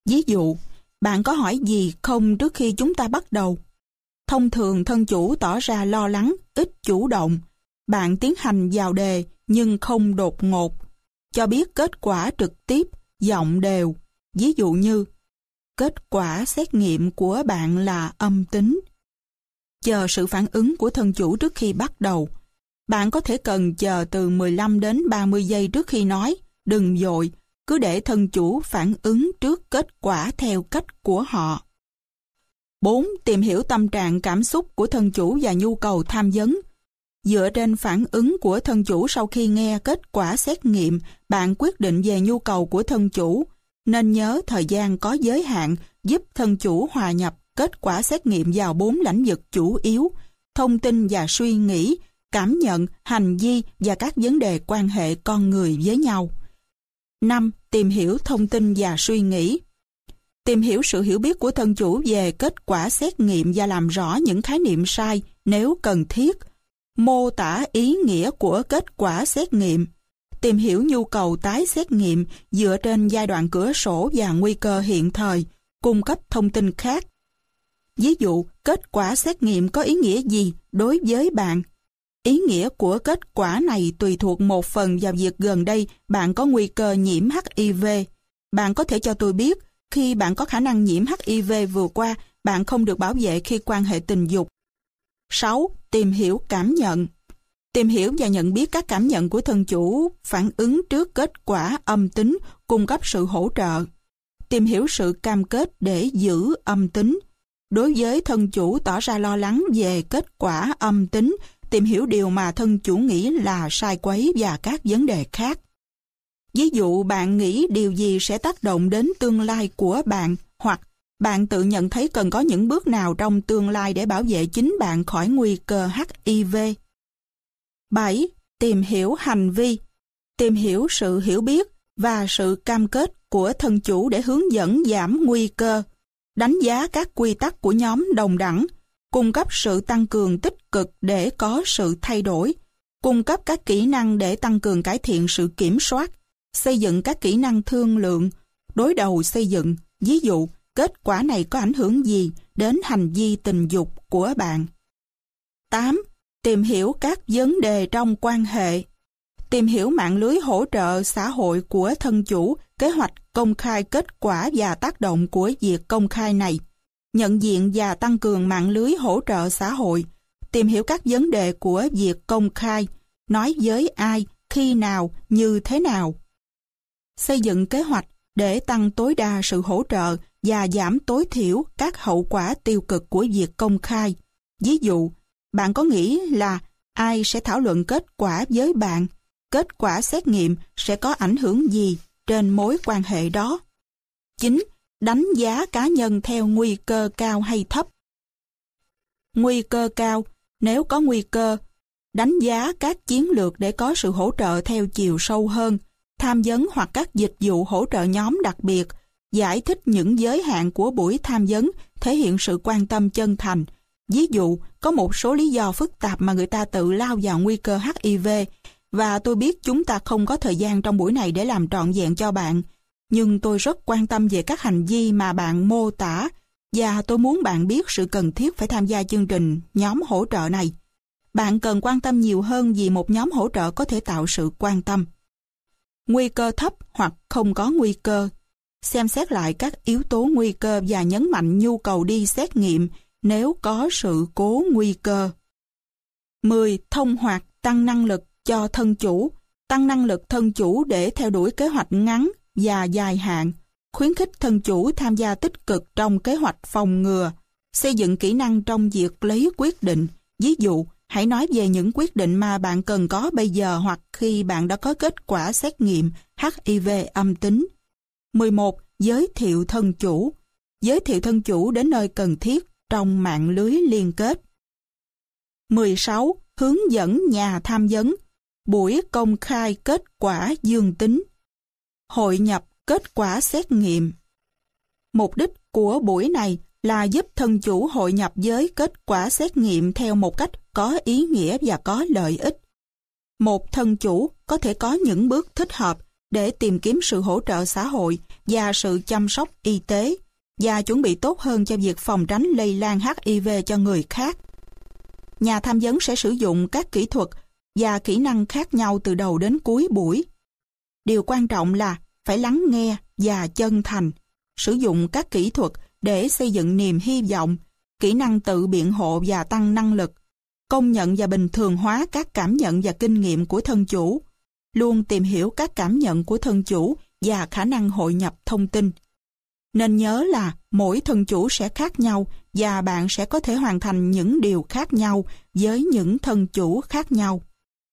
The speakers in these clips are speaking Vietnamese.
Ví dụ, bạn có hỏi gì không trước khi chúng ta bắt đầu? Thông thường thân chủ tỏ ra lo lắng, ít chủ động. Bạn tiến hành vào đề nhưng không đột ngột. Cho biết kết quả trực tiếp, giọng đều. Ví dụ như, kết quả xét nghiệm của bạn là âm tính. Chờ sự phản ứng của thân chủ trước khi bắt đầu. Bạn có thể cần chờ từ 15 đến 30 giây trước khi nói. Đừng vội, cứ để thân chủ phản ứng trước kết quả theo cách của họ. 4. Tìm hiểu tâm trạng cảm xúc của thân chủ và nhu cầu tham vấn. Dựa trên phản ứng của thân chủ sau khi nghe kết quả xét nghiệm, bạn quyết định về nhu cầu của thân chủ. Nên nhớ thời gian có giới hạn giúp thân chủ hòa nhập kết quả xét nghiệm vào 4 lĩnh vực chủ yếu: thông tin và suy nghĩ, cảm nhận, hành vi và các vấn đề quan hệ con người với nhau. 5. Tìm hiểu thông tin và suy nghĩ. Tìm hiểu sự hiểu biết của thân chủ về kết quả xét nghiệm và làm rõ những khái niệm sai nếu cần thiết. Mô tả ý nghĩa của kết quả xét nghiệm. Tìm hiểu nhu cầu tái xét nghiệm dựa trên giai đoạn cửa sổ và nguy cơ hiện thời. Cung cấp thông tin khác. Ví dụ, kết quả xét nghiệm có ý nghĩa gì đối với bạn? Ý nghĩa của kết quả này tùy thuộc một phần vào việc gần đây bạn có nguy cơ nhiễm HIV. Bạn có thể cho tôi biết, khi bạn có khả năng nhiễm HIV vừa qua, bạn không được bảo vệ khi quan hệ tình dục. 6. Tìm hiểu cảm nhận. Tìm hiểu và nhận biết các cảm nhận của thân chủ, phản ứng trước kết quả âm tính, cung cấp sự hỗ trợ. Tìm hiểu sự cam kết để giữ âm tính. Đối với thân chủ tỏ ra lo lắng về kết quả âm tính, tìm hiểu điều mà thân chủ nghĩ là sai quấy và các vấn đề khác. Ví dụ, bạn nghĩ điều gì sẽ tác động đến tương lai của bạn, hoặc bạn tự nhận thấy cần có những bước nào trong tương lai để bảo vệ chính bạn khỏi nguy cơ HIV. 7. Tìm hiểu hành vi. Tìm hiểu sự hiểu biết và sự cam kết của thân chủ để hướng dẫn giảm nguy cơ. Đánh giá các quy tắc của nhóm đồng đẳng. Cung cấp sự tăng cường tích cực để có sự thay đổi. Cung cấp các kỹ năng để tăng cường cải thiện sự kiểm soát. Xây dựng các kỹ năng thương lượng. Đối đầu xây dựng. Ví dụ, kết quả này có ảnh hưởng gì đến hành vi tình dục của bạn? 8. Tìm hiểu các vấn đề trong quan hệ. Tìm hiểu mạng lưới hỗ trợ xã hội của thân chủ, kế hoạch công khai kết quả và tác động của việc công khai này. Nhận diện và tăng cường mạng lưới hỗ trợ xã hội. Tìm hiểu các vấn đề của việc công khai, nói với ai, khi nào, như thế nào. Xây dựng kế hoạch để tăng tối đa sự hỗ trợ và giảm tối thiểu các hậu quả tiêu cực của việc công khai. Ví dụ, bạn có nghĩ là ai sẽ thảo luận kết quả với bạn? Kết quả xét nghiệm sẽ có ảnh hưởng gì trên mối quan hệ đó? 9. Đánh giá cá nhân theo nguy cơ cao hay thấp. Nguy cơ cao, nếu có nguy cơ, đánh giá các chiến lược để có sự hỗ trợ theo chiều sâu hơn, tham vấn hoặc các dịch vụ hỗ trợ nhóm đặc biệt, giải thích những giới hạn của buổi tham vấn, thể hiện sự quan tâm chân thành. Ví dụ, có một số lý do phức tạp mà người ta tự lao vào nguy cơ HIV, và tôi biết chúng ta không có thời gian trong buổi này để làm trọn vẹn cho bạn. Nhưng tôi rất quan tâm về các hành vi mà bạn mô tả, và tôi muốn bạn biết sự cần thiết phải tham gia chương trình nhóm hỗ trợ này. Bạn cần quan tâm nhiều hơn vì một nhóm hỗ trợ có thể tạo sự quan tâm. Nguy cơ thấp hoặc không có nguy cơ. Xem xét lại các yếu tố nguy cơ và nhấn mạnh nhu cầu đi xét nghiệm nếu có sự cố nguy cơ. 10. Thông hoạt tăng năng lực cho thân chủ. Tăng năng lực thân chủ để theo đuổi kế hoạch ngắn và dài hạn. Khuyến khích thân chủ tham gia tích cực trong kế hoạch phòng ngừa. Xây dựng kỹ năng trong việc lấy quyết định. Ví dụ, hãy nói về những quyết định mà bạn cần có bây giờ hoặc khi bạn đã có kết quả xét nghiệm HIV âm tính. 11. Giới thiệu thân chủ. Giới thiệu thân chủ đến nơi cần thiết trong mạng lưới liên kết. 16. Hướng dẫn nhà tham vấn. Buổi công khai kết quả dương tính. Hội nhập kết quả xét nghiệm. Mục đích của buổi này là giúp thân chủ hội nhập với kết quả xét nghiệm theo một cách có ý nghĩa và có lợi ích. Một thân chủ có thể có những bước thích hợp để tìm kiếm sự hỗ trợ xã hội và sự chăm sóc y tế và chuẩn bị tốt hơn cho việc phòng tránh lây lan HIV cho người khác. Nhà tham vấn sẽ sử dụng các kỹ thuật và kỹ năng khác nhau từ đầu đến cuối buổi. Điều quan trọng là phải lắng nghe và chân thành, sử dụng các kỹ thuật để xây dựng niềm hy vọng, kỹ năng tự biện hộ và tăng năng lực, công nhận và bình thường hóa các cảm nhận và kinh nghiệm của thân chủ, luôn tìm hiểu các cảm nhận của thân chủ và khả năng hội nhập thông tin. Nên nhớ là mỗi thân chủ sẽ khác nhau và bạn sẽ có thể hoàn thành những điều khác nhau với những thân chủ khác nhau.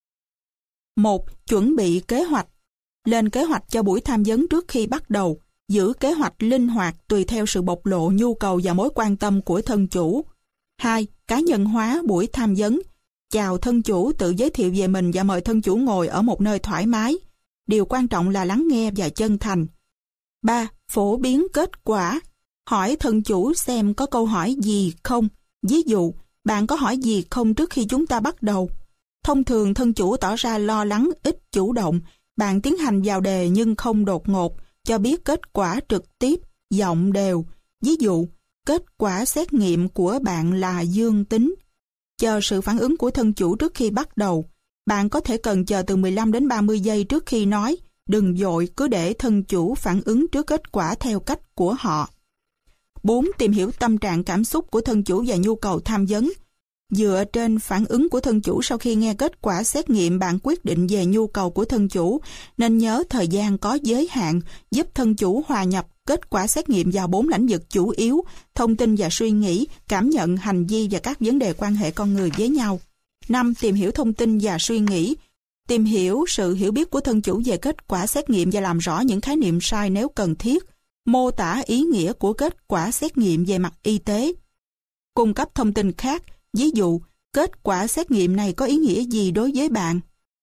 1. Chuẩn bị kế hoạch. Lên kế hoạch cho buổi tham vấn trước khi bắt đầu, giữ kế hoạch linh hoạt tùy theo sự bộc lộ nhu cầu và mối quan tâm của thân chủ. 2. Cá nhân hóa buổi tham vấn. Chào thân chủ, tự giới thiệu về mình và mời thân chủ ngồi ở một nơi thoải mái. Điều quan trọng là lắng nghe và chân thành. 3. Phổ biến kết quả. Hỏi thân chủ xem có câu hỏi gì không. Ví dụ, bạn có hỏi gì không trước khi chúng ta bắt đầu? Thông thường thân chủ tỏ ra lo lắng, ít chủ động. Bạn tiến hành vào đề nhưng không đột ngột, cho biết kết quả trực tiếp, giọng đều. Ví dụ, kết quả xét nghiệm của bạn là dương tính. Chờ sự phản ứng của thân chủ trước khi bắt đầu. Bạn có thể cần chờ từ 15 đến 30 giây trước khi nói. Đừng vội, cứ để thân chủ phản ứng trước kết quả theo cách của họ. 4. Tìm hiểu tâm trạng cảm xúc của thân chủ và nhu cầu tham vấn. Dựa trên phản ứng của thân chủ sau khi nghe kết quả xét nghiệm, bạn quyết định về nhu cầu của thân chủ, nên nhớ thời gian có giới hạn, giúp thân chủ hòa nhập kết quả xét nghiệm vào 4 lĩnh vực chủ yếu: thông tin và suy nghĩ, cảm nhận, hành vi và các vấn đề quan hệ con người với nhau. 5. Tìm hiểu thông tin và suy nghĩ. Tìm hiểu sự hiểu biết của thân chủ về kết quả xét nghiệm và làm rõ những khái niệm sai nếu cần thiết. Mô tả ý nghĩa của kết quả xét nghiệm về mặt y tế. Cung cấp thông tin khác. Ví dụ, kết quả xét nghiệm này có ý nghĩa gì đối với bạn?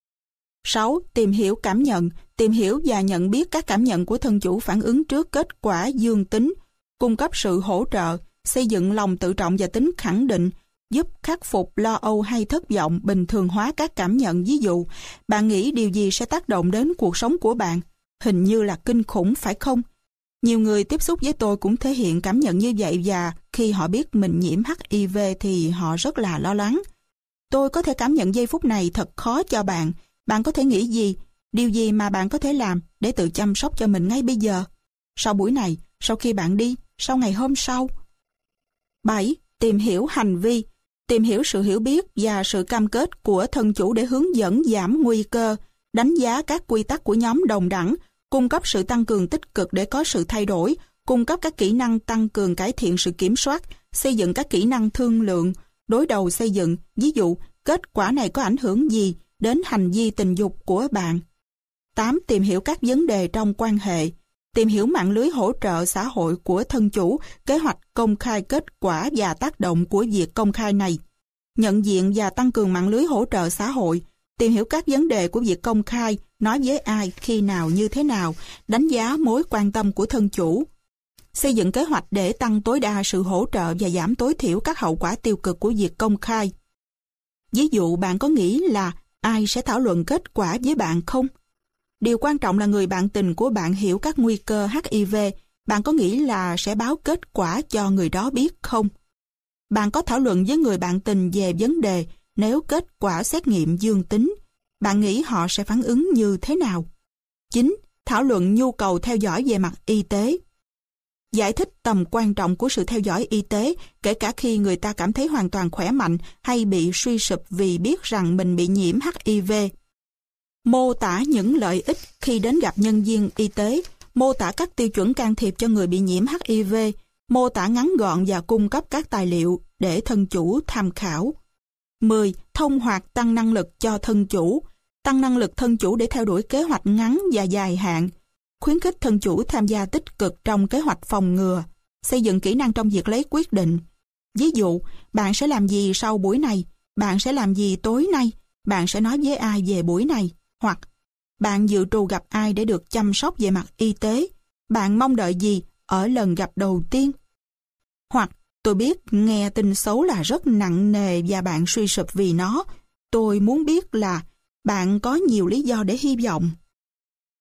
6. Tìm hiểu cảm nhận. Tìm hiểu và nhận biết các cảm nhận của thân chủ phản ứng trước kết quả dương tính. Cung cấp sự hỗ trợ, xây dựng lòng tự trọng và tính khẳng định, giúp khắc phục lo âu hay thất vọng, bình thường hóa các cảm nhận. Ví dụ, bạn nghĩ điều gì sẽ tác động đến cuộc sống của bạn? Hình như là kinh khủng, phải không? Nhiều người tiếp xúc với tôi cũng thể hiện cảm nhận như vậy, và khi họ biết mình nhiễm HIV thì họ rất là lo lắng. Tôi có thể cảm nhận giây phút này thật khó cho bạn. Bạn có thể nghĩ gì? Điều gì mà bạn có thể làm để tự chăm sóc cho mình ngay bây giờ? Sau buổi này, sau khi bạn đi, sau ngày hôm sau. 7. Tìm hiểu hành vi. Tìm hiểu sự hiểu biết và sự cam kết của thân chủ để hướng dẫn giảm nguy cơ, đánh giá các quy tắc của nhóm đồng đẳng, cung cấp sự tăng cường tích cực để có sự thay đổi, cung cấp các kỹ năng tăng cường cải thiện sự kiểm soát, xây dựng các kỹ năng thương lượng, đối đầu xây dựng. Ví dụ, kết quả này có ảnh hưởng gì đến hành vi tình dục của bạn? 8. Tìm hiểu các vấn đề trong quan hệ. Tìm hiểu mạng lưới hỗ trợ xã hội của thân chủ, kế hoạch công khai kết quả và tác động của việc công khai này. Nhận diện và tăng cường mạng lưới hỗ trợ xã hội. Tìm hiểu các vấn đề của việc công khai, nói với ai, khi nào, như thế nào, đánh giá mối quan tâm của thân chủ. Xây dựng kế hoạch để tăng tối đa sự hỗ trợ và giảm tối thiểu các hậu quả tiêu cực của việc công khai. Ví dụ, bạn có nghĩ là ai sẽ thảo luận kết quả với bạn không? Điều quan trọng là người bạn tình của bạn hiểu các nguy cơ HIV. Bạn có nghĩ là sẽ báo kết quả cho người đó biết không? Bạn có thảo luận với người bạn tình về vấn đề nếu kết quả xét nghiệm dương tính. Bạn nghĩ họ sẽ phản ứng như thế nào? 9. Thảo luận nhu cầu theo dõi về mặt y tế. Giải thích tầm quan trọng của sự theo dõi y tế, kể cả khi người ta cảm thấy hoàn toàn khỏe mạnh hay bị suy sụp vì biết rằng mình bị nhiễm HIV. Mô tả những lợi ích khi đến gặp nhân viên y tế, mô tả các tiêu chuẩn can thiệp cho người bị nhiễm HIV, mô tả ngắn gọn và cung cấp các tài liệu để thân chủ tham khảo. 10. Thông hoạt tăng năng lực cho thân chủ. Tăng năng lực thân chủ để theo đuổi kế hoạch ngắn và dài hạn. Khuyến khích thân chủ tham gia tích cực trong kế hoạch phòng ngừa. Xây dựng kỹ năng trong việc lấy quyết định. Ví dụ, bạn sẽ làm gì sau buổi này? Bạn sẽ làm gì tối nay? Bạn sẽ nói với ai về buổi này? Hoặc, bạn dự trù gặp ai để được chăm sóc về mặt y tế? Bạn mong đợi gì ở lần gặp đầu tiên? Hoặc, tôi biết nghe tin xấu là rất nặng nề và bạn suy sụp vì nó. Tôi muốn biết là bạn có nhiều lý do để hy vọng. Hoặc,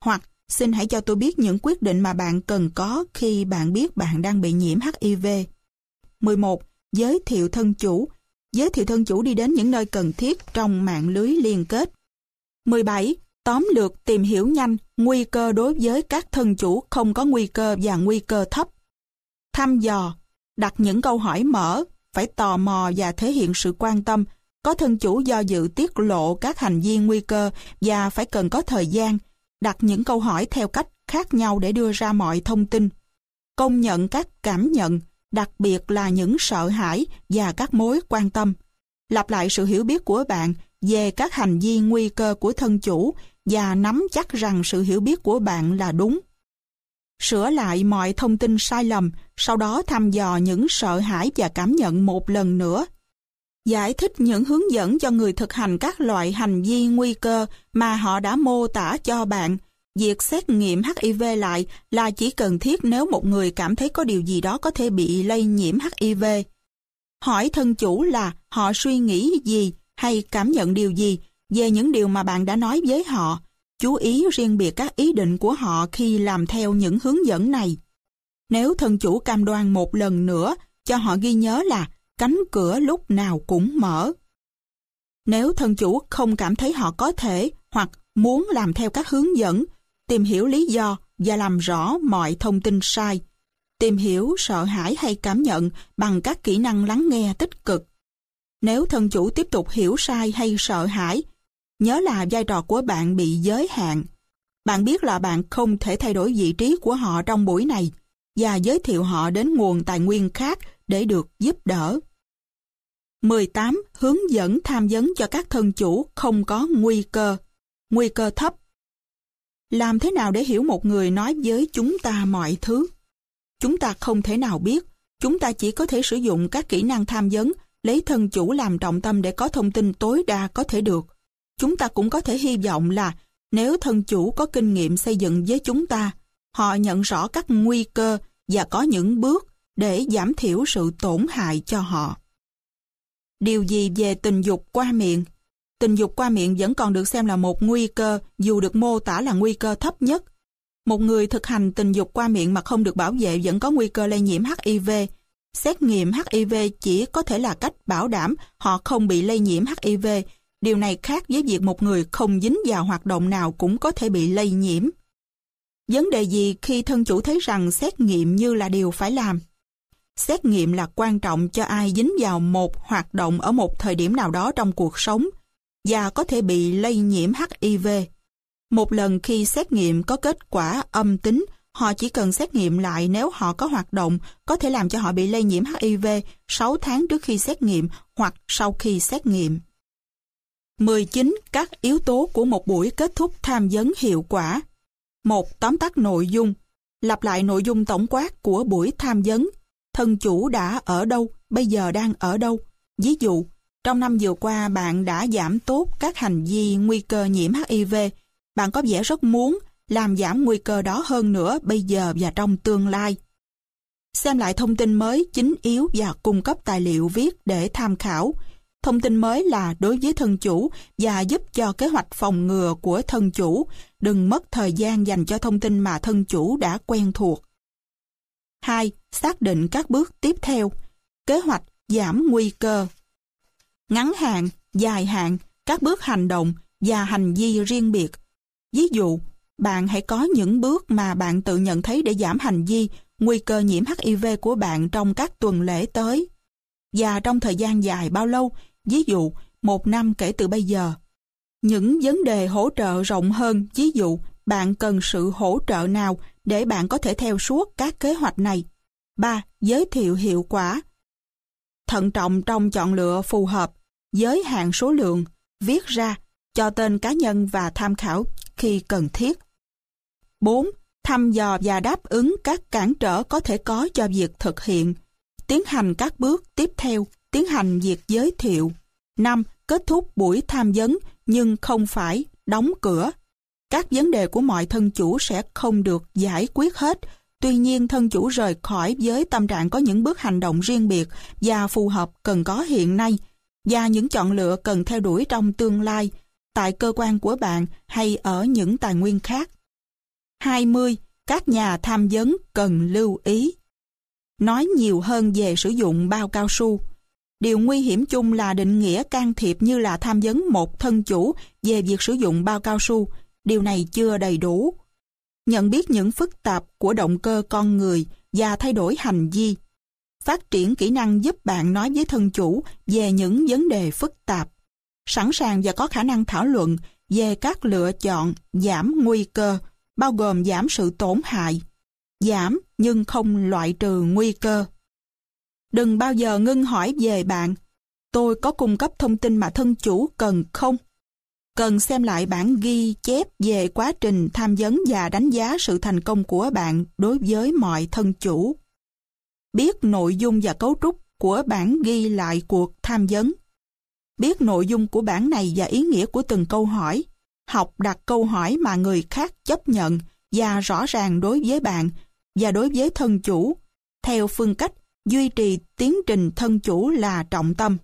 Xin hãy cho tôi biết những quyết định mà bạn cần có khi bạn biết bạn đang bị nhiễm HIV. 11. Giới thiệu thân chủ. Giới thiệu thân chủ đi đến những nơi cần thiết trong mạng lưới liên kết. 17. Tóm lược tìm hiểu nhanh nguy cơ đối với các thân chủ không có nguy cơ và nguy cơ thấp. Thăm dò. Đặt những câu hỏi mở, phải tò mò và thể hiện sự quan tâm. Có thân chủ do dự tiết lộ các hành vi nguy cơ và phải cần có thời gian. Đặt những câu hỏi theo cách khác nhau để đưa ra mọi thông tin. Công nhận các cảm nhận, đặc biệt là những sợ hãi và các mối quan tâm. Lặp lại sự hiểu biết của bạn về các hành vi nguy cơ của thân chủ và nắm chắc rằng sự hiểu biết của bạn là đúng. Sửa lại mọi thông tin sai lầm, sau đó thăm dò những sợ hãi và cảm nhận một lần nữa. Giải thích những hướng dẫn cho người thực hành các loại hành vi nguy cơ mà họ đã mô tả cho bạn. Việc xét nghiệm HIV lại là chỉ cần thiết nếu một người cảm thấy có điều gì đó có thể bị lây nhiễm HIV. Hỏi thân chủ là họ suy nghĩ gì hay cảm nhận điều gì về những điều mà bạn đã nói với họ. Chú ý riêng biệt các ý định của họ khi làm theo những hướng dẫn này. Nếu thân chủ cam đoan một lần nữa, cho họ ghi nhớ là cánh cửa lúc nào cũng mở. Nếu thân chủ không cảm thấy họ có thể hoặc muốn làm theo các hướng dẫn, tìm hiểu lý do và làm rõ mọi thông tin sai. Tìm hiểu sợ hãi hay cảm nhận bằng các kỹ năng lắng nghe tích cực. Nếu thân chủ tiếp tục hiểu sai hay sợ hãi, nhớ là vai trò của bạn bị giới hạn. Bạn biết là bạn không thể thay đổi vị trí của họ trong buổi này và giới thiệu họ đến nguồn tài nguyên khác để được giúp đỡ. 18. Hướng dẫn tham vấn cho các thân chủ không có nguy cơ thấp. Làm thế nào để hiểu một người nói với chúng ta mọi thứ? Chúng ta không thể nào biết, chúng ta chỉ có thể sử dụng các kỹ năng tham vấn, lấy thân chủ làm trọng tâm để có thông tin tối đa có thể được. Chúng ta cũng có thể hy vọng là nếu thân chủ có kinh nghiệm xây dựng với chúng ta, họ nhận rõ các nguy cơ và có những bước để giảm thiểu sự tổn hại cho họ. Điều gì về tình dục qua miệng? Tình dục qua miệng vẫn còn được xem là một nguy cơ dù được mô tả là nguy cơ thấp nhất. Một người thực hành tình dục qua miệng mà không được bảo vệ vẫn có nguy cơ lây nhiễm HIV. Xét nghiệm HIV chỉ có thể là cách bảo đảm họ không bị lây nhiễm HIV. Điều này khác với việc một người không dính vào hoạt động nào cũng có thể bị lây nhiễm. Vấn đề gì khi thân chủ thấy rằng xét nghiệm như là điều phải làm? Xét nghiệm là quan trọng cho ai dính vào một hoạt động ở một thời điểm nào đó trong cuộc sống và có thể bị lây nhiễm HIV. Một lần khi xét nghiệm có kết quả âm tính, họ chỉ cần xét nghiệm lại nếu họ có hoạt động có thể làm cho họ bị lây nhiễm HIV 6 tháng trước khi xét nghiệm hoặc sau khi xét nghiệm. 19. Các yếu tố của một buổi kết thúc tham vấn hiệu quả. 1. Tóm tắt nội dung. Lặp lại nội dung tổng quát của buổi tham vấn. Thân chủ đã ở đâu, bây giờ đang ở đâu. Ví dụ, trong năm vừa qua bạn đã giảm tốt các hành vi nguy cơ nhiễm HIV. Bạn có vẻ rất muốn làm giảm nguy cơ đó hơn nữa bây giờ và trong tương lai. Xem lại thông tin mới chính yếu và cung cấp tài liệu viết để tham khảo. Thông tin mới là đối với thân chủ và giúp cho kế hoạch phòng ngừa của thân chủ. Đừng mất thời gian dành cho thông tin mà thân chủ đã quen thuộc. 2. Xác định các bước tiếp theo. Kế hoạch giảm nguy cơ. Ngắn hạn, dài hạn, các bước hành động và hành vi riêng biệt. Ví dụ, bạn hãy có những bước mà bạn tự nhận thấy để giảm hành vi, nguy cơ nhiễm HIV của bạn trong các tuần lễ tới. Và trong thời gian dài bao lâu, ví dụ 1 năm kể từ bây giờ. Những vấn đề hỗ trợ rộng hơn, ví dụ bạn cần sự hỗ trợ nào để bạn có thể theo suốt các kế hoạch này. 3. Giới thiệu hiệu quả. Thận trọng trong chọn lựa phù hợp, giới hạn số lượng, viết ra, cho tên cá nhân và tham khảo khi cần thiết. 4. Thăm dò và đáp ứng các cản trở có thể có cho việc thực hiện. Tiến hành các bước tiếp theo, tiến hành việc giới thiệu. 5. Kết thúc buổi tham vấn nhưng không phải đóng cửa. Các vấn đề của mọi thân chủ sẽ không được giải quyết hết. Tuy nhiên thân chủ rời khỏi với tâm trạng có những bước hành động riêng biệt và phù hợp cần có hiện nay và những chọn lựa cần theo đuổi trong tương lai tại cơ quan của bạn hay ở những tài nguyên khác. 20. Các nhà tham vấn cần lưu ý. Nói nhiều hơn về sử dụng bao cao su. Điều nguy hiểm chung là định nghĩa can thiệp như là tham vấn một thân chủ về việc sử dụng bao cao su. Điều này chưa đầy đủ. Nhận biết những phức tạp của động cơ con người và thay đổi hành vi. Phát triển kỹ năng giúp bạn nói với thân chủ về những vấn đề phức tạp. Sẵn sàng và có khả năng thảo luận về các lựa chọn giảm nguy cơ, bao gồm giảm sự tổn hại. Giảm nhưng không loại trừ nguy cơ. Đừng bao giờ ngưng hỏi về bạn. Tôi có cung cấp thông tin mà thân chủ cần không? Cần xem lại bản ghi chép về quá trình tham vấn và đánh giá sự thành công của bạn đối với mọi thân chủ. Biết nội dung và cấu trúc của bản ghi lại cuộc tham vấn. Biết nội dung của bản này và ý nghĩa của từng câu hỏi. Học đặt câu hỏi mà người khác chấp nhận và rõ ràng đối với bạn và đối với thân chủ, theo phương cách duy trì tiến trình thân chủ là trọng tâm.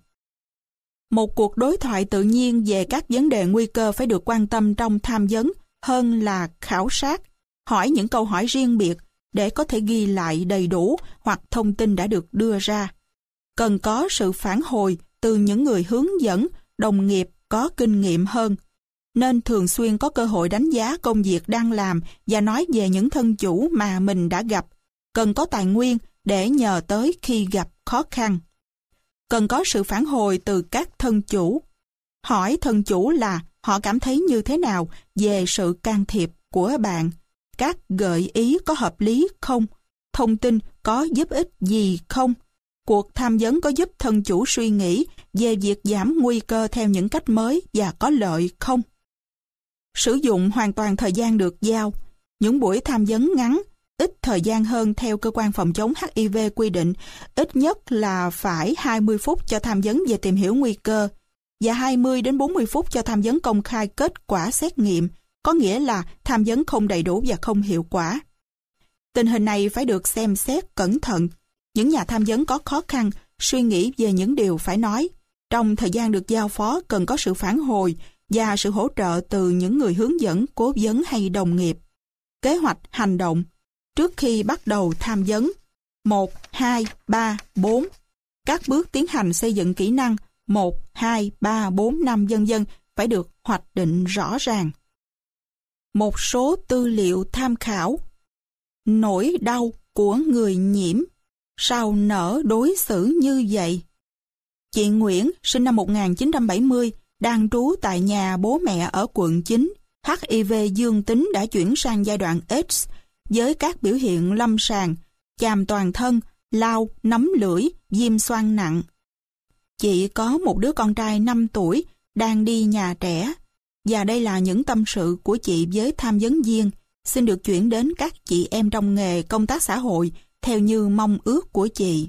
Một cuộc đối thoại tự nhiên về các vấn đề nguy cơ phải được quan tâm trong tham vấn hơn là khảo sát, hỏi những câu hỏi riêng biệt để có thể ghi lại đầy đủ hoặc thông tin đã được đưa ra. Cần có sự phản hồi từ những người hướng dẫn, đồng nghiệp có kinh nghiệm hơn. Nên thường xuyên có cơ hội đánh giá công việc đang làm và nói về những thân chủ mà mình đã gặp. Cần có tài nguyên để nhờ tới khi gặp khó khăn. Cần có sự phản hồi từ các thân chủ. Hỏi thân chủ là họ cảm thấy như thế nào về sự can thiệp của bạn. Các gợi ý có hợp lý không? Thông tin có giúp ích gì không? Cuộc tham vấn có giúp thân chủ suy nghĩ về việc giảm nguy cơ theo những cách mới và có lợi không? Sử dụng hoàn toàn thời gian được giao. Những buổi tham vấn ngắn, ít thời gian hơn theo cơ quan phòng chống HIV quy định, ít nhất là phải 20 phút cho tham vấn về tìm hiểu nguy cơ và 20 đến 40 phút cho tham vấn công khai kết quả xét nghiệm, có nghĩa là tham vấn không đầy đủ và không hiệu quả. Tình hình này phải được xem xét cẩn thận. Những nhà tham vấn có khó khăn suy nghĩ về những điều phải nói. Trong thời gian được giao phó cần có sự phản hồi và sự hỗ trợ từ những người hướng dẫn, cố vấn hay đồng nghiệp. Kế hoạch hành động. Trước khi bắt đầu tham vấn. 1, 2, 3, 4. Các bước tiến hành xây dựng kỹ năng 1, 2, 3, 4, 5 vân vân phải được hoạch định rõ ràng. Một số tư liệu tham khảo. Nỗi đau của người nhiễm. Sao nỡ đối xử như vậy? Chị Nguyễn, sinh năm 1970, đang trú tại nhà bố mẹ ở quận 9. HIV dương tính đã chuyển sang giai đoạn AIDS với các biểu hiện lâm sàng, chàm toàn thân, lao, nấm lưỡi, viêm xoang nặng. Chị có một đứa con trai 5 tuổi đang đi nhà trẻ. Và đây là những tâm sự của chị với tham vấn viên. Xin được chuyển đến các chị em trong nghề công tác xã hội theo như mong ước của chị.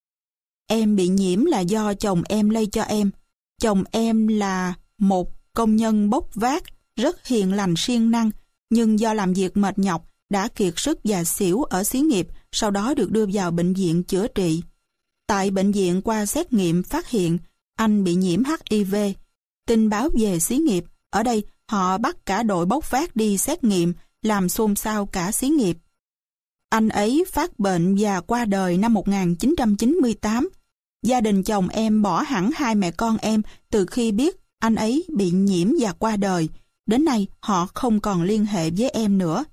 Em bị nhiễm là do chồng em lây cho em. Chồng em là một công nhân bốc vác, rất hiền lành siêng năng, nhưng do làm việc mệt nhọc, đã kiệt sức và xỉu ở xí nghiệp, sau đó được đưa vào bệnh viện chữa trị. Tại bệnh viện qua xét nghiệm phát hiện anh bị nhiễm HIV. Tin báo về xí nghiệp, ở đây họ bắt cả đội bốc vác đi xét nghiệm, làm xôn xao cả xí nghiệp. Anh ấy phát bệnh và qua đời năm 1998. Gia đình chồng em bỏ hẳn hai mẹ con em từ khi biết anh ấy bị nhiễm và qua đời. Đến nay họ không còn liên hệ với em nữa.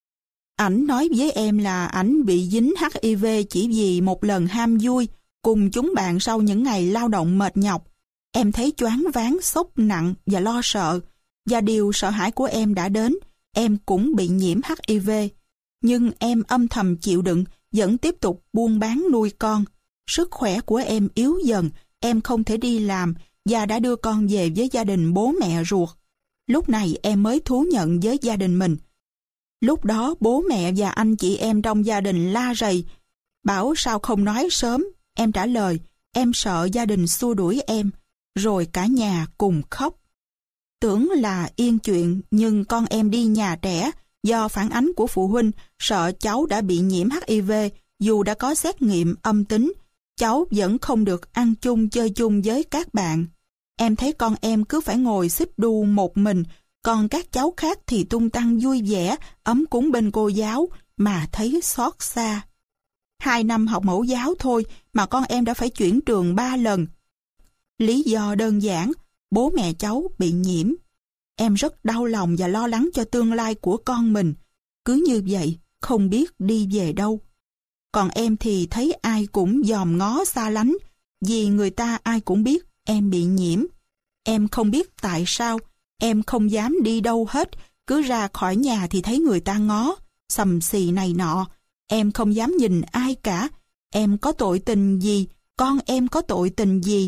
Ảnh nói với em là ảnh bị dính HIV chỉ vì một lần ham vui cùng chúng bạn sau những ngày lao động mệt nhọc. Em thấy choáng váng, sốc nặng và lo sợ. Và điều sợ hãi của em đã đến, em cũng bị nhiễm HIV. Nhưng em âm thầm chịu đựng, vẫn tiếp tục buôn bán nuôi con. Sức khỏe của em yếu dần, em không thể đi làm và đã đưa con về với gia đình bố mẹ ruột. Lúc này em mới thú nhận với gia đình mình. Lúc đó bố mẹ và anh chị em trong gia đình la rầy, bảo sao không nói sớm. Em trả lời, em sợ gia đình xua đuổi em, rồi cả nhà cùng khóc. Tưởng là yên chuyện, nhưng con em đi nhà trẻ do phản ánh của phụ huynh sợ cháu đã bị nhiễm HIV, dù đã có xét nghiệm âm tính, cháu vẫn không được ăn chung chơi chung với các bạn. Em thấy con em cứ phải ngồi xích đu một mình, Còn các cháu khác thì tung tăng vui vẻ, ấm cúng bên cô giáo, mà thấy xót xa. 2 năm học mẫu giáo thôi mà con em đã phải chuyển trường 3 lần. Lý do đơn giản, bố mẹ cháu bị nhiễm. Em rất đau lòng và lo lắng cho tương lai của con mình. Cứ như vậy, không biết đi về đâu. Còn em thì thấy ai cũng dòm ngó xa lánh, vì người ta ai cũng biết em bị nhiễm. Em không biết tại sao, em không dám đi đâu hết, cứ ra khỏi nhà thì thấy người ta ngó, xầm xì này nọ. Em không dám nhìn ai cả. Em có tội tình gì? Con em có tội tình gì?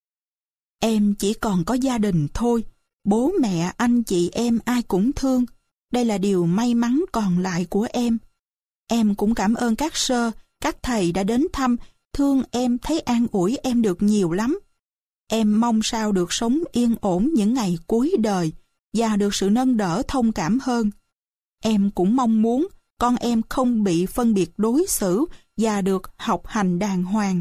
Em chỉ còn có gia đình thôi. Bố mẹ, anh chị em ai cũng thương. Đây là điều may mắn còn lại của em. Em cũng cảm ơn các sơ, các thầy đã đến thăm, thương em, thấy an ủi em được nhiều lắm. Em mong sao được sống yên ổn những ngày cuối đời và được sự nâng đỡ thông cảm hơn. Em cũng mong muốn con em không bị phân biệt đối xử và được học hành đàng hoàng.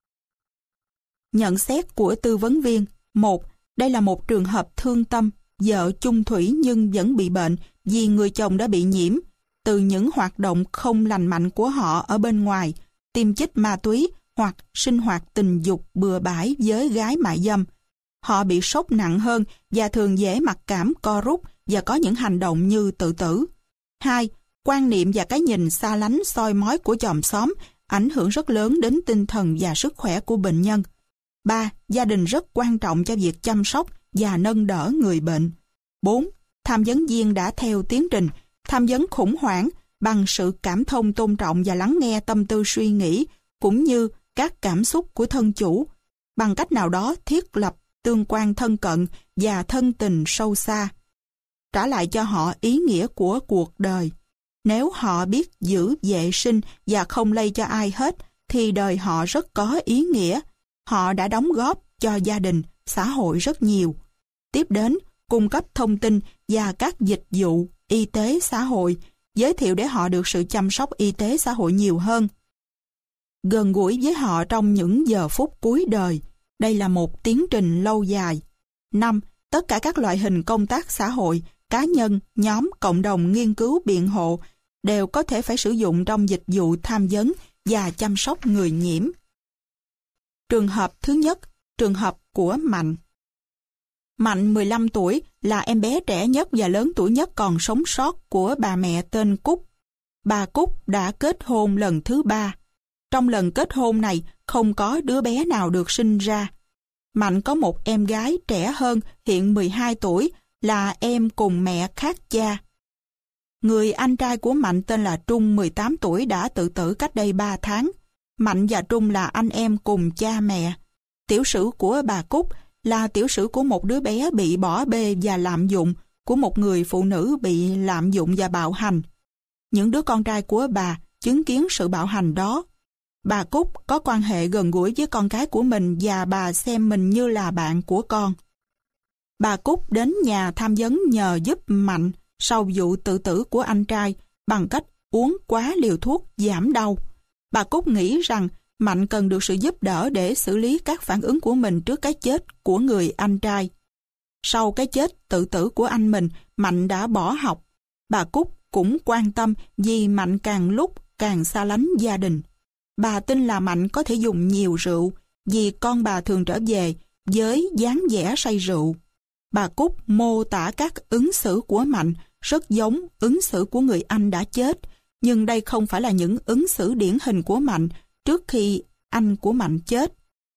Nhận xét của tư vấn viên. 1. Đây là một trường hợp thương tâm, vợ chung thủy nhưng vẫn bị bệnh vì người chồng đã bị nhiễm. Từ những hoạt động không lành mạnh của họ ở bên ngoài, tiêm chích ma túy hoặc sinh hoạt tình dục bừa bãi với gái mại dâm. Họ bị sốc nặng hơn và thường dễ mặc cảm, co rút và có những hành động như tự tử. 2. Quan niệm và cái nhìn xa lánh soi mói của chòm xóm ảnh hưởng rất lớn đến tinh thần và sức khỏe của bệnh nhân. 3. Gia đình rất quan trọng cho việc chăm sóc và nâng đỡ người bệnh. 4. Tham vấn viên đã theo tiến trình tham vấn khủng hoảng bằng sự cảm thông tôn trọng và lắng nghe tâm tư suy nghĩ cũng như các cảm xúc của thân chủ, bằng cách nào đó thiết lập tương quan thân cận và thân tình sâu xa. Trả lại cho họ ý nghĩa của cuộc đời. Nếu họ biết giữ vệ sinh và không lây cho ai hết, thì đời họ rất có ý nghĩa. Họ đã đóng góp cho gia đình, xã hội rất nhiều. Tiếp đến, cung cấp thông tin và các dịch vụ y tế xã hội, giới thiệu để họ được sự chăm sóc y tế xã hội nhiều hơn. Gần gũi với họ trong những giờ phút cuối đời. Đây là một tiến trình lâu dài. 5. Tất cả các loại hình công tác xã hội, cá nhân, nhóm, cộng đồng nghiên cứu biện hộ đều có thể phải sử dụng trong dịch vụ tham vấn và chăm sóc người nhiễm. Trường hợp thứ nhất, trường hợp của Mạnh. Mạnh 15 tuổi là em bé trẻ nhất và lớn tuổi nhất còn sống sót của bà mẹ tên Cúc. Bà Cúc đã kết hôn lần thứ 3. Trong lần kết hôn này không có đứa bé nào được sinh ra. Mạnh có một em gái trẻ hơn hiện 12 tuổi là em cùng mẹ khác cha. Người anh trai của Mạnh tên là Trung 18 tuổi đã tự tử cách đây 3 tháng. Mạnh và Trung là anh em cùng cha mẹ. Tiểu sử của bà Cúc là tiểu sử của một đứa bé bị bỏ bê và lạm dụng, của một người phụ nữ bị lạm dụng và bạo hành. Những đứa con trai của bà chứng kiến sự bạo hành đó. Bà Cúc có quan hệ gần gũi với con cái của mình và bà xem mình như là bạn của con. Bà Cúc đến nhà tham vấn nhờ giúp Mạnh sau vụ tự tử của anh trai bằng cách uống quá liều thuốc giảm đau. Bà Cúc nghĩ rằng Mạnh cần được sự giúp đỡ để xử lý các phản ứng của mình trước cái chết của người anh trai. Sau cái chết tự tử của anh mình, Mạnh đã bỏ học. Bà Cúc cũng quan tâm vì Mạnh càng lúc càng xa lánh gia đình. Bà tin là Mạnh có thể dùng nhiều rượu vì con bà thường trở về với dáng vẻ say rượu. Bà Cúc mô tả các ứng xử của Mạnh rất giống ứng xử của người anh đã chết, nhưng đây không phải là những ứng xử điển hình của Mạnh trước khi anh của Mạnh chết.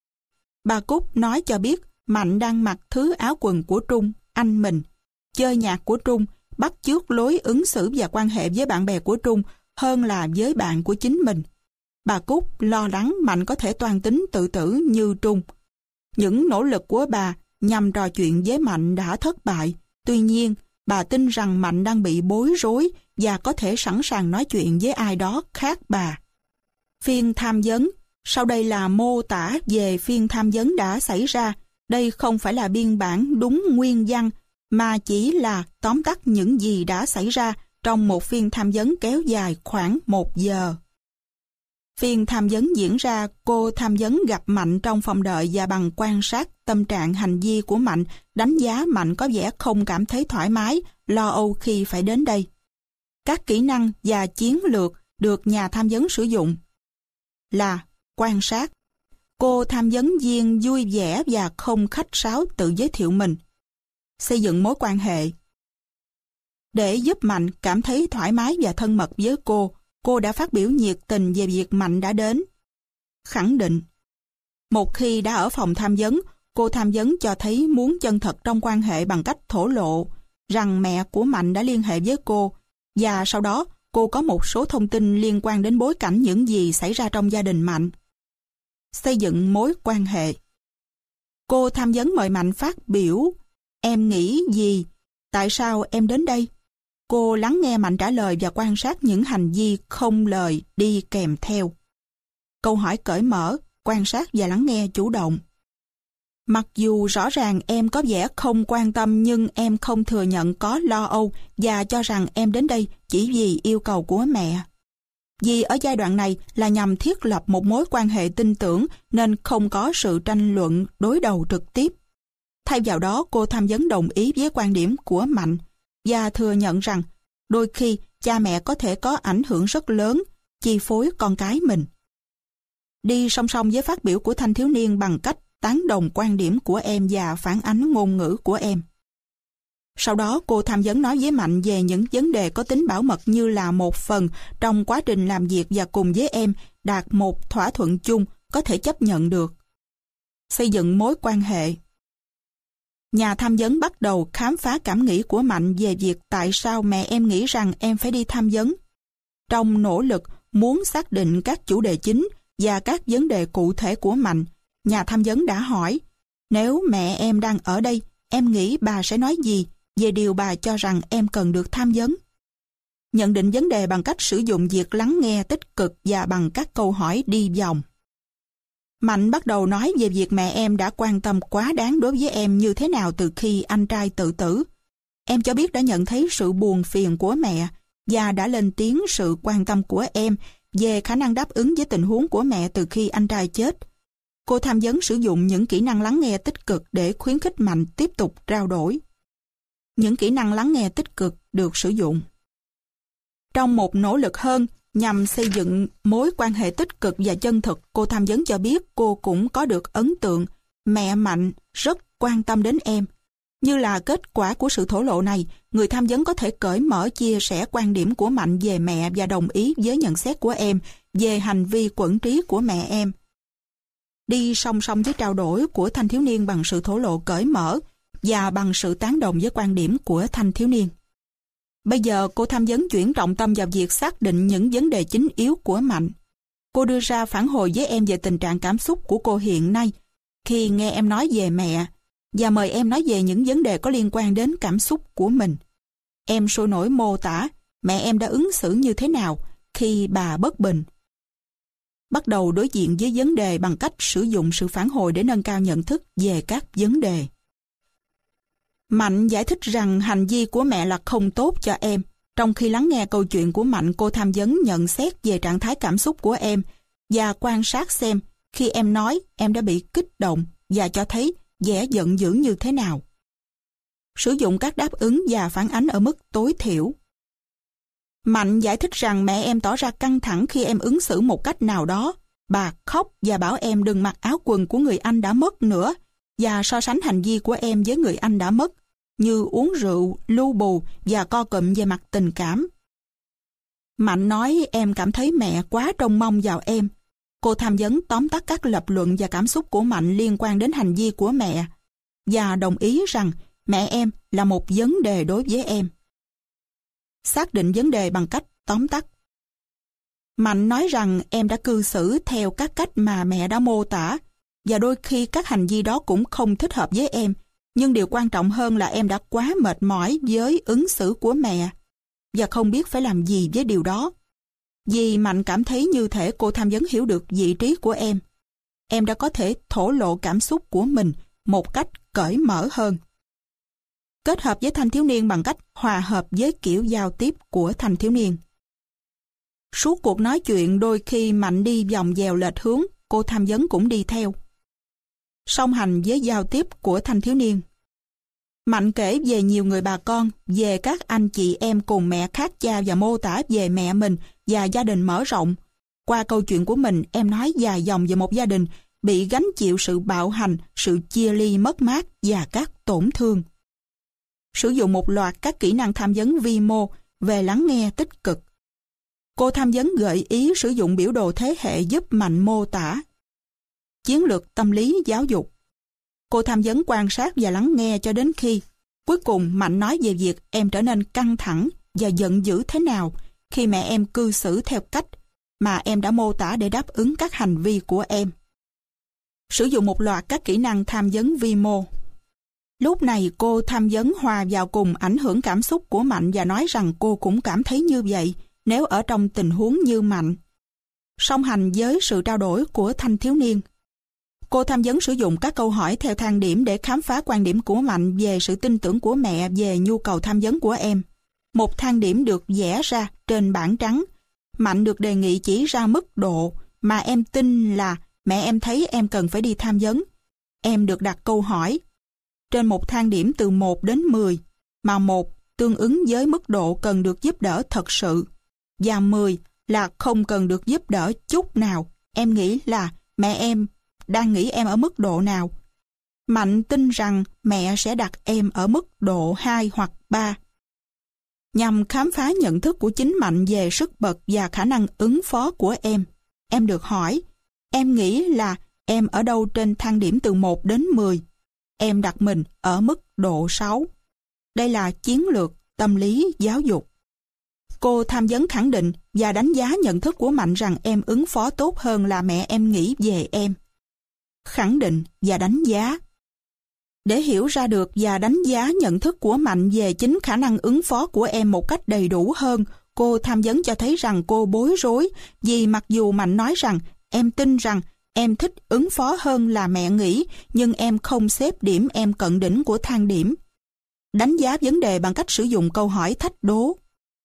Bà Cúc nói cho biết Mạnh đang mặc thứ áo quần của Trung, anh mình, chơi nhạc của Trung, bắt chước lối ứng xử và quan hệ với bạn bè của Trung hơn là với bạn của chính mình. Bà Cúc lo lắng Mạnh có thể toan tính tự tử như Trung. Những nỗ lực của bà nhằm trò chuyện với Mạnh đã thất bại. Tuy nhiên, bà tin rằng Mạnh đang bị bối rối và có thể sẵn sàng nói chuyện với ai đó khác bà. Phiên tham vấn. Sau đây là mô tả về phiên tham vấn đã xảy ra. Đây không phải là biên bản đúng nguyên văn, mà chỉ là tóm tắt những gì đã xảy ra trong một phiên tham vấn kéo dài khoảng 1 giờ. Phiên tham vấn diễn ra, cô tham vấn gặp Mạnh trong phòng đợi và bằng quan sát tâm trạng hành vi của Mạnh, đánh giá Mạnh có vẻ không cảm thấy thoải mái, lo âu khi phải đến đây. Các kỹ năng và chiến lược được nhà tham vấn sử dụng là quan sát. Cô tham vấn viên vui vẻ và không khách sáo tự giới thiệu mình. Xây dựng mối quan hệ. Để giúp Mạnh cảm thấy thoải mái và thân mật với cô đã phát biểu nhiệt tình về việc Mạnh đã đến. Khẳng định. Một khi đã ở phòng tham vấn, cô tham vấn cho thấy muốn chân thật trong quan hệ bằng cách thổ lộ rằng mẹ của Mạnh đã liên hệ với cô, và sau đó cô có một số thông tin liên quan đến bối cảnh những gì xảy ra trong gia đình Mạnh. Xây dựng mối quan hệ. Cô tham vấn mời Mạnh phát biểu: em nghĩ gì? Tại sao em đến đây? Cô lắng nghe Mạnh trả lời và quan sát những hành vi không lời đi kèm theo. Câu hỏi cởi mở, quan sát và lắng nghe chủ động. Mặc dù rõ ràng em có vẻ không quan tâm, nhưng em không thừa nhận có lo âu và cho rằng em đến đây chỉ vì yêu cầu của mẹ. Vì ở giai đoạn này là nhằm thiết lập một mối quan hệ tin tưởng nên không có sự tranh luận đối đầu trực tiếp. Thay vào đó, cô tham vấn đồng ý với quan điểm của Mạnh và thừa nhận rằng đôi khi cha mẹ có thể có ảnh hưởng rất lớn, chi phối con cái mình. Đi song song với phát biểu của thanh thiếu niên bằng cách tán đồng quan điểm của em và phản ánh ngôn ngữ của em. Sau đó, cô tham vấn nói với Mạnh về những vấn đề có tính bảo mật như là một phần trong quá trình làm việc và cùng với em đạt một thỏa thuận chung có thể chấp nhận được. Xây dựng mối quan hệ. Nhà tham vấn bắt đầu khám phá cảm nghĩ của Mạnh về việc tại sao mẹ em nghĩ rằng em phải đi tham vấn. Trong nỗ lực muốn xác định các chủ đề chính và các vấn đề cụ thể của Mạnh, nhà tham vấn đã hỏi: nếu mẹ em đang ở đây, em nghĩ bà sẽ nói gì về điều bà cho rằng em cần được tham vấn? Nhận định vấn đề bằng cách sử dụng việc lắng nghe tích cực và bằng các câu hỏi đi vòng. Mạnh bắt đầu nói về việc mẹ em đã quan tâm quá đáng đối với em như thế nào từ khi anh trai tự tử. Em cho biết đã nhận thấy sự buồn phiền của mẹ và đã lên tiếng sự quan tâm của em về khả năng đáp ứng với tình huống của mẹ từ khi anh trai chết. Cô tham vấn sử dụng những kỹ năng lắng nghe tích cực để khuyến khích Mạnh tiếp tục trao đổi. Những kỹ năng lắng nghe tích cực được sử dụng. Trong một nỗ lực hơn nhằm xây dựng mối quan hệ tích cực và chân thực, cô tham vấn cho biết cô cũng có được ấn tượng mẹ Mạnh rất quan tâm đến em. Như là kết quả của sự thổ lộ này, người tham vấn có thể cởi mở chia sẻ quan điểm của Mạnh về mẹ và đồng ý với nhận xét của em về hành vi quẫn trí của mẹ em. Đi song song với trao đổi của thanh thiếu niên bằng sự thổ lộ cởi mở và bằng sự tán đồng với quan điểm của thanh thiếu niên. Bây giờ cô tham vấn chuyển trọng tâm vào việc xác định những vấn đề chính yếu của Mạnh. Cô đưa ra phản hồi với em về tình trạng cảm xúc của cô hiện nay khi nghe em nói về mẹ và mời em nói về những vấn đề có liên quan đến cảm xúc của mình. Em sôi nổi mô tả mẹ em đã ứng xử như thế nào khi bà bất bình. Bắt đầu đối diện với vấn đề bằng cách sử dụng sự phản hồi để nâng cao nhận thức về các vấn đề. Mạnh giải thích rằng hành vi của mẹ là không tốt cho em. Trong khi lắng nghe câu chuyện của Mạnh, cô tham vấn nhận xét về trạng thái cảm xúc của em và quan sát xem khi em nói em đã bị kích động và cho thấy vẻ giận dữ như thế nào. Sử dụng các đáp ứng và phản ánh ở mức tối thiểu. Mạnh giải thích rằng mẹ em tỏ ra căng thẳng khi em ứng xử một cách nào đó. Bà khóc và bảo em đừng mặc áo quần của người anh đã mất nữa và so sánh hành vi của em với người anh đã mất, như uống rượu, lu bù và co cụm về mặt tình cảm. Mạnh nói em cảm thấy mẹ quá trông mong vào em. Cô tham vấn tóm tắt các lập luận và cảm xúc của Mạnh liên quan đến hành vi của mẹ và đồng ý rằng mẹ em là một vấn đề đối với em. Xác định vấn đề bằng cách tóm tắt. Mạnh nói rằng em đã cư xử theo các cách mà mẹ đã mô tả và đôi khi các hành vi đó cũng không thích hợp với em, nhưng điều quan trọng hơn là em đã quá mệt mỏi với ứng xử của mẹ và không biết phải làm gì với điều đó. Vì Mạnh cảm thấy như thể cô tham vấn hiểu được vị trí của em. Em đã có thể thổ lộ cảm xúc của mình một cách cởi mở hơn. Kết hợp với thanh thiếu niên bằng cách hòa hợp với kiểu giao tiếp của thanh thiếu niên. Suốt cuộc nói chuyện đôi khi Mạnh đi vòng vèo lệch hướng, cô tham vấn cũng đi theo. Song hành với giao tiếp của thanh thiếu niên. Mạnh kể về nhiều người bà con, về các anh chị em cùng mẹ khác cha và mô tả về mẹ mình và gia đình mở rộng. Qua câu chuyện của mình, em nói dài dòng về một gia đình bị gánh chịu sự bạo hành, sự chia ly mất mát và các tổn thương. Sử dụng một loạt các kỹ năng tham vấn vi mô về lắng nghe tích cực. Cô tham vấn gợi ý sử dụng biểu đồ thế hệ giúp Mạnh mô tả. Chiến lược tâm lý giáo dục. Cô tham vấn quan sát và lắng nghe cho đến khi cuối cùng Mạnh nói về việc em trở nên căng thẳng và giận dữ thế nào khi mẹ em cư xử theo cách mà em đã mô tả để đáp ứng các hành vi của em. Sử dụng một loạt các kỹ năng tham vấn vi mô. Lúc này cô tham vấn hòa vào cùng ảnh hưởng cảm xúc của Mạnh và nói rằng cô cũng cảm thấy như vậy nếu ở trong tình huống như Mạnh. Song hành với sự trao đổi của thanh thiếu niên. Cô tham vấn sử dụng các câu hỏi theo thang điểm để khám phá quan điểm của Mạnh về sự tin tưởng của mẹ về nhu cầu tham vấn của em. Một thang điểm được vẽ ra trên bảng trắng. Mạnh được đề nghị chỉ ra mức độ mà em tin là mẹ em thấy em cần phải đi tham vấn. Em được đặt câu hỏi trên một thang điểm từ 1 đến 10, mà 1 tương ứng với mức độ cần được giúp đỡ thật sự, và 10 là không cần được giúp đỡ chút nào. Em nghĩ là mẹ em đang nghĩ em ở mức độ nào. Mạnh tin rằng mẹ sẽ đặt em ở mức độ 2 hoặc 3. Nhằm khám phá nhận thức của chính Mạnh về sức bật và khả năng ứng phó của em được hỏi, em nghĩ là em ở đâu trên thang điểm từ 1 đến 10. Em đặt mình ở mức độ 6. Đây là chiến lược tâm lý giáo dục. Cô tham vấn khẳng định và đánh giá nhận thức của Mạnh rằng em ứng phó tốt hơn là mẹ em nghĩ về em. Khẳng định và đánh giá. Để hiểu ra được và đánh giá nhận thức của Mạnh về chính khả năng ứng phó của em một cách đầy đủ hơn, cô tham vấn cho thấy rằng cô bối rối vì mặc dù Mạnh nói rằng em tin rằng em thích ứng phó hơn là mẹ nghĩ, nhưng em không xếp điểm em cận đỉnh của thang điểm. Đánh giá vấn đề bằng cách sử dụng câu hỏi thách đố.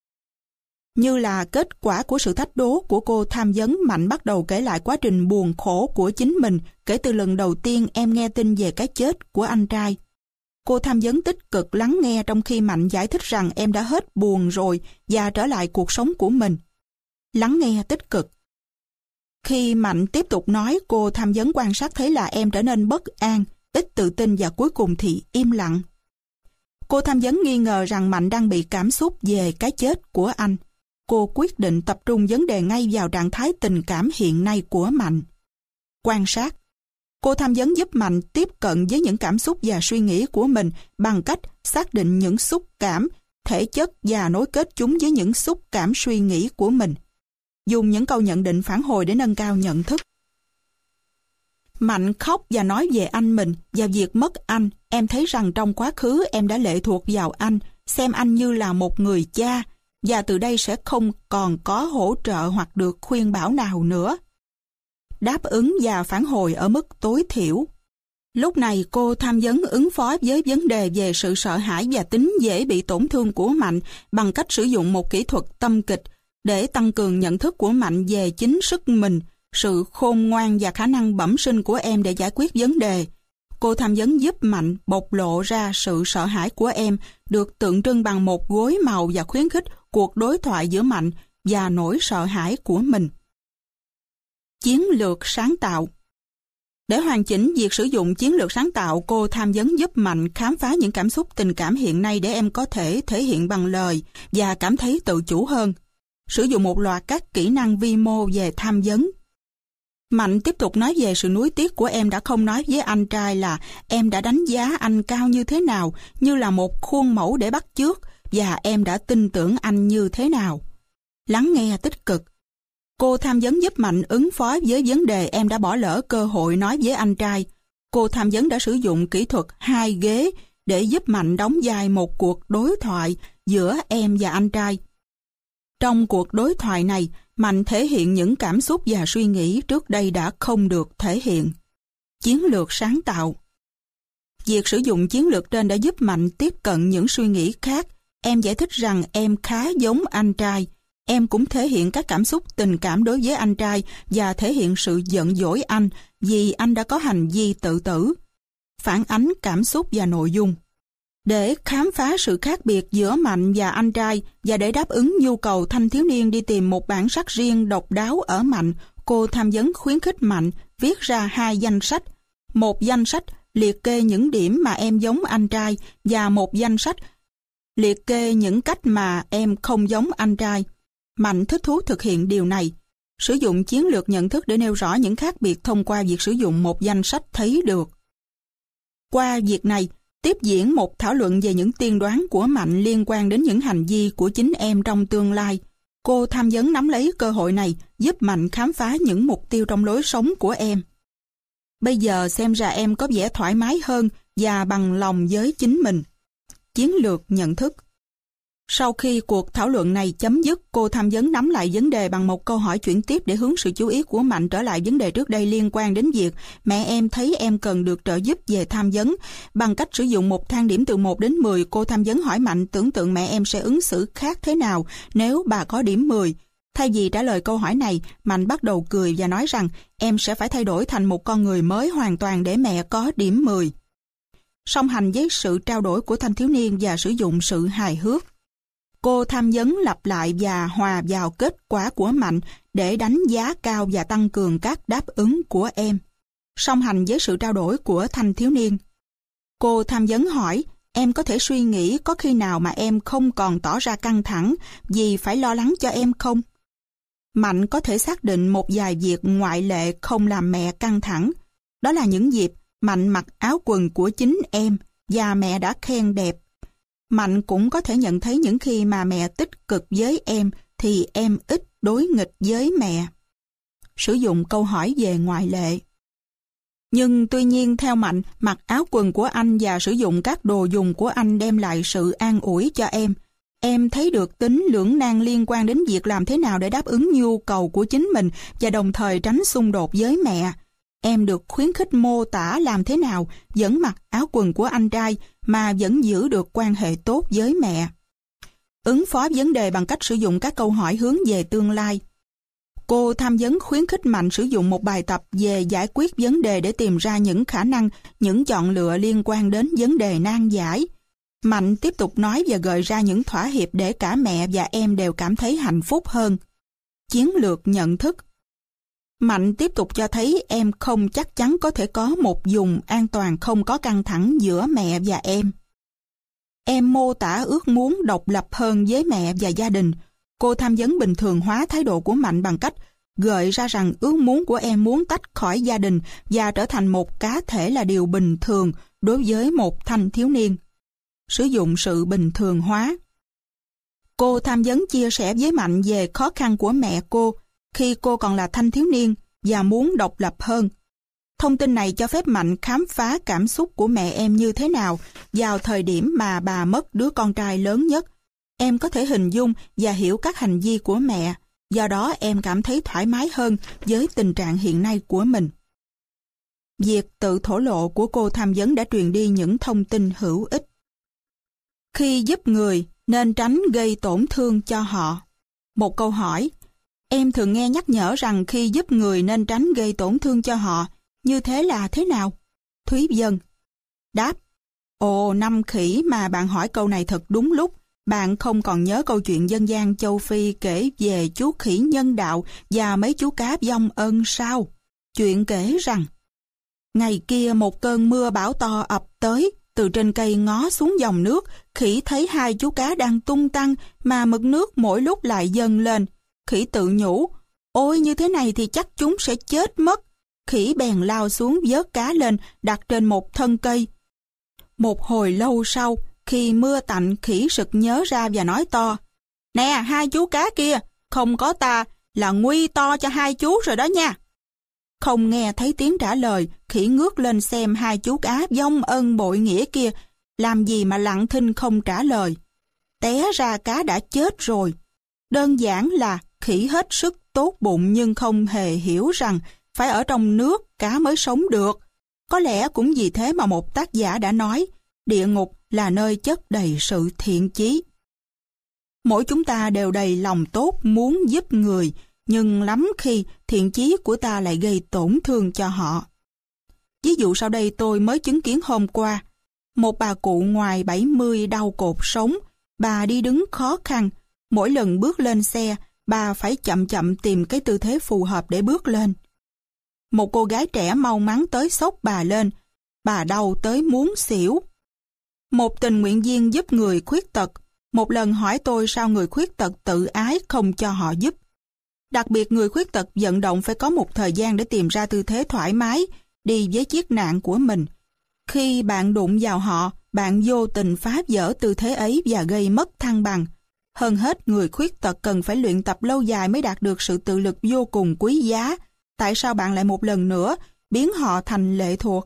Như là kết quả của sự thách đố của cô tham vấn, Mạnh bắt đầu kể lại quá trình buồn khổ của chính mình kể từ lần đầu tiên em nghe tin về cái chết của anh trai. Cô tham vấn tích cực lắng nghe trong khi Mạnh giải thích rằng em đã hết buồn rồi và trở lại cuộc sống của mình. Lắng nghe tích cực. Khi Mạnh tiếp tục nói, cô tham vấn quan sát thấy là em trở nên bất an, ít tự tin và cuối cùng thì im lặng. Cô tham vấn nghi ngờ rằng Mạnh đang bị cảm xúc về cái chết của anh. Cô quyết định tập trung vấn đề ngay vào trạng thái tình cảm hiện nay của Mạnh. Quan sát. Cô tham vấn giúp Mạnh tiếp cận với những cảm xúc và suy nghĩ của mình bằng cách xác định những xúc cảm, thể chất và nối kết chúng với những xúc cảm suy nghĩ của mình. Dùng những câu nhận định phản hồi để nâng cao nhận thức. Mạnh khóc và nói về anh mình và việc mất anh. Em thấy rằng trong quá khứ em đã lệ thuộc vào anh, xem anh như là một người cha, và từ đây sẽ không còn có hỗ trợ hoặc được khuyên bảo nào nữa. Đáp ứng và phản hồi ở mức tối thiểu. Lúc này cô tham vấn ứng phó với vấn đề về sự sợ hãi và tính dễ bị tổn thương của Mạnh bằng cách sử dụng một kỹ thuật tâm kịch để tăng cường nhận thức của Mạnh về chính sức mình, sự khôn ngoan và khả năng bẩm sinh của em để giải quyết vấn đề. Cô tham vấn giúp Mạnh bộc lộ ra sự sợ hãi của em được tượng trưng bằng một gối màu và khuyến khích cuộc đối thoại giữa Mạnh và nỗi sợ hãi của mình. Chiến lược sáng tạo. Để hoàn chỉnh việc sử dụng chiến lược sáng tạo, cô tham vấn giúp Mạnh khám phá những cảm xúc tình cảm hiện nay để em có thể thể hiện bằng lời và cảm thấy tự chủ hơn. Sử dụng một loạt các kỹ năng vi mô về tham vấn. Mạnh tiếp tục nói về sự nuối tiếc của em đã không nói với anh trai là em đã đánh giá anh cao như thế nào, như là một khuôn mẫu để bắt chước, và em đã tin tưởng anh như thế nào. Lắng nghe tích cực. Cô tham vấn giúp Mạnh ứng phó với vấn đề em đã bỏ lỡ cơ hội nói với anh trai. Cô tham vấn đã sử dụng kỹ thuật 2 ghế để giúp Mạnh đóng vai một cuộc đối thoại giữa em và anh trai. Trong cuộc đối thoại này, Mạnh thể hiện những cảm xúc và suy nghĩ trước đây đã không được thể hiện. Chiến lược sáng tạo. Việc sử dụng chiến lược trên đã giúp Mạnh tiếp cận những suy nghĩ khác. Em giải thích rằng em khá giống anh trai. em cũng thể hiện các cảm xúc tình cảm đối với anh trai và thể hiện sự giận dỗi anh vì anh đã có hành vi tự tử. Phản ánh cảm xúc và nội dung. Để khám phá sự khác biệt giữa Mạnh và anh trai và để đáp ứng nhu cầu thanh thiếu niên đi tìm một bản sắc riêng độc đáo ở Mạnh, cô tham vấn khuyến khích Mạnh viết ra 2 danh sách. Một danh sách liệt kê những điểm mà em giống anh trai và một danh sách liệt kê những cách mà em không giống anh trai. Mạnh thích thú thực hiện điều này. Sử dụng chiến lược nhận thức để nêu rõ những khác biệt thông qua việc sử dụng một danh sách thấy được. Qua việc này, tiếp diễn một thảo luận về những tiên đoán của Mạnh liên quan đến những hành vi của chính em trong tương lai. Cô tham vấn nắm lấy cơ hội này giúp Mạnh khám phá những mục tiêu trong lối sống của em. Bây giờ xem ra em có vẻ thoải mái hơn và bằng lòng với chính mình. Chiến lược nhận thức. Sau khi cuộc thảo luận này chấm dứt, cô tham vấn nắm lại vấn đề bằng một câu hỏi chuyển tiếp để hướng sự chú ý của Mạnh trở lại vấn đề trước đây liên quan đến việc mẹ em thấy em cần được trợ giúp về tham vấn. Bằng cách sử dụng một thang điểm từ 1 đến 10, cô tham vấn hỏi Mạnh tưởng tượng mẹ em sẽ ứng xử khác thế nào nếu bà có điểm 10. Thay vì trả lời câu hỏi này, Mạnh bắt đầu cười và nói rằng em sẽ phải thay đổi thành một con người mới hoàn toàn để mẹ có điểm 10. Song hành với sự trao đổi của thanh thiếu niên và sử dụng sự hài hước, cô tham vấn lặp lại và hòa vào kết quả của Mạnh để đánh giá cao và tăng cường các đáp ứng của em. Song hành với sự trao đổi của thanh thiếu niên, cô tham vấn hỏi, em có thể suy nghĩ có khi nào mà em không còn tỏ ra căng thẳng vì phải lo lắng cho em không? Mạnh có thể xác định một vài việc ngoại lệ không làm mẹ căng thẳng. Đó là những dịp Mạnh mặc áo quần của chính em và mẹ đã khen đẹp. Mạnh cũng có thể nhận thấy những khi mà mẹ tích cực với em thì em ít đối nghịch với mẹ. Sử dụng câu hỏi về ngoại lệ. Nhưng tuy nhiên theo Mạnh, mặc áo quần của anh và sử dụng các đồ dùng của anh đem lại sự an ủi cho em. Em thấy được tính lưỡng nan liên quan đến việc làm thế nào để đáp ứng nhu cầu của chính mình và đồng thời tránh xung đột với mẹ. Em được khuyến khích mô tả làm thế nào vẫn mặc áo quần của anh trai mà vẫn giữ được quan hệ tốt với mẹ. Ứng phó vấn đề bằng cách sử dụng các câu hỏi hướng về tương lai. Cô tham vấn khuyến khích Mạnh sử dụng một bài tập về giải quyết vấn đề để tìm ra những khả năng, những chọn lựa liên quan đến vấn đề nan giải. Mạnh tiếp tục nói và gợi ra những thỏa hiệp để cả mẹ và em đều cảm thấy hạnh phúc hơn. Chiến lược nhận thức. Mạnh tiếp tục cho thấy em không chắc chắn có thể có một vùng an toàn không có căng thẳng giữa mẹ và em. Em mô tả ước muốn độc lập hơn với mẹ và gia đình. Cô tham vấn bình thường hóa thái độ của Mạnh bằng cách gợi ra rằng ước muốn của em muốn tách khỏi gia đình và trở thành một cá thể là điều bình thường đối với một thanh thiếu niên. Sử dụng sự bình thường hóa. Cô tham vấn chia sẻ với Mạnh về khó khăn của mẹ cô khi cô còn là thanh thiếu niên và muốn độc lập hơn. Thông tin này cho phép Mạnh khám phá cảm xúc của mẹ em như thế nào vào thời điểm mà bà mất đứa con trai lớn nhất. Em có thể hình dung và hiểu các hành vi của mẹ, do đó em cảm thấy thoải mái hơn với tình trạng hiện nay của mình. Việc tự thổ lộ của cô tham vấn đã truyền đi những thông tin hữu ích. Khi giúp người, nên tránh gây tổn thương cho họ. Một câu hỏi, em thường nghe nhắc nhở rằng khi giúp người nên tránh gây tổn thương cho họ, như thế là thế nào? Thúy Vân. Đáp, ồ, năm khỉ mà bạn hỏi câu này thật đúng lúc. Bạn không còn nhớ câu chuyện dân gian châu Phi kể về chú khỉ nhân đạo và mấy chú cá vong ân sao? Chuyện kể rằng, ngày kia một cơn mưa bão to ập tới, từ trên cây ngó xuống dòng nước, khỉ thấy 2 chú cá đang tung tăng mà mực nước mỗi lúc lại dâng lên. Khỉ tự nhủ, ôi như thế này thì chắc chúng sẽ chết mất. Khỉ bèn lao xuống vớt cá lên, đặt trên một thân cây. Một hồi lâu sau, khi mưa tạnh, khỉ sực nhớ ra và nói to, nè 2 chú cá kia, không có ta là nguy to cho 2 chú rồi đó nha. Không nghe thấy tiếng trả lời, khỉ ngước lên xem 2 chú cá vong ân bội nghĩa kia, làm gì mà lặng thinh không trả lời. Té ra cá đã chết rồi. Đơn giản là khỉ hết sức tốt bụng nhưng không hề hiểu rằng phải ở trong nước cá mới sống được. Có lẽ cũng vì thế mà một tác giả đã nói, địa ngục là nơi chất đầy sự thiện chí. Mỗi chúng ta đều đầy lòng tốt muốn giúp người, nhưng lắm khi thiện chí của ta lại gây tổn thương cho họ. Ví dụ sau đây tôi mới chứng kiến hôm qua. Một bà cụ ngoài 70 đau cột sống, bà đi đứng khó khăn. Mỗi lần bước lên xe, bà phải chậm chậm tìm cái tư thế phù hợp để bước lên. Một cô gái trẻ mau mắn tới xốc bà lên. Bà đau tới muốn xỉu. Một tình nguyện viên giúp người khuyết tật một lần hỏi tôi sao người khuyết tật tự ái không cho họ giúp. Đặc biệt người khuyết tật vận động phải có một thời gian để tìm ra tư thế thoải mái, đi với chiếc nạn của mình. Khi bạn đụng vào họ, bạn vô tình phá vỡ tư thế ấy và gây mất thăng bằng. Hơn hết, người khuyết tật cần phải luyện tập lâu dài mới đạt được sự tự lực vô cùng quý giá. Tại sao bạn lại một lần nữa biến họ thành lệ thuộc?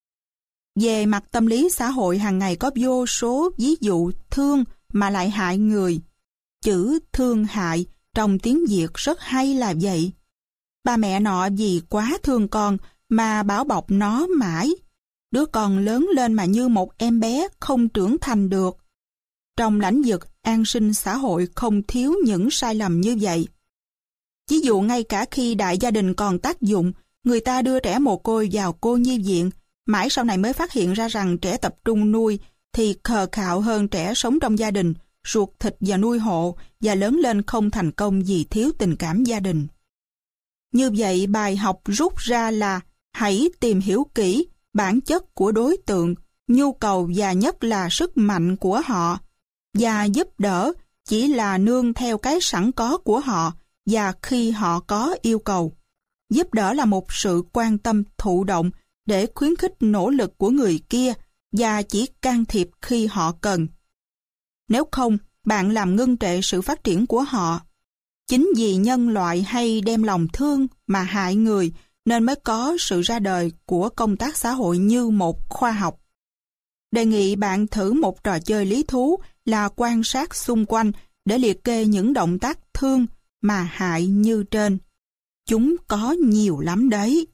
Về mặt tâm lý xã hội hàng ngày có vô số ví dụ thương mà lại hại người. Chữ thương hại trong tiếng Việt rất hay là vậy. Ba mẹ nọ vì quá thương con mà bảo bọc nó mãi. Đứa con lớn lên mà như một em bé không trưởng thành được. Trong lĩnh vực an sinh xã hội không thiếu những sai lầm như vậy. Ví dụ ngay cả khi đại gia đình còn tác dụng, người ta đưa trẻ mồ côi vào cô nhi viện, mãi sau này mới phát hiện ra rằng trẻ tập trung nuôi thì khờ khạo hơn trẻ sống trong gia đình, ruột thịt và nuôi hộ, và lớn lên không thành công vì thiếu tình cảm gia đình. Như vậy bài học rút ra là hãy tìm hiểu kỹ bản chất của đối tượng, nhu cầu và nhất là sức mạnh của họ, và giúp đỡ chỉ là nương theo cái sẵn có của họ và khi họ có yêu cầu. Giúp đỡ là một sự quan tâm thụ động để khuyến khích nỗ lực của người kia và chỉ can thiệp khi họ cần. Nếu không, bạn làm ngưng trệ sự phát triển của họ. Chính vì nhân loại hay đem lòng thương mà hại người nên mới có sự ra đời của công tác xã hội như một khoa học. Đề nghị bạn thử một trò chơi lý thú là quan sát xung quanh để liệt kê những động tác thương mà hại như trên. Chúng có nhiều lắm đấy.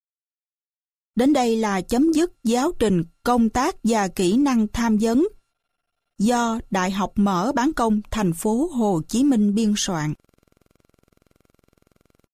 Đến đây là chấm dứt giáo trình công tác và kỹ năng tham vấn do Đại học Mở Bán Công thành phố Hồ Chí Minh biên soạn.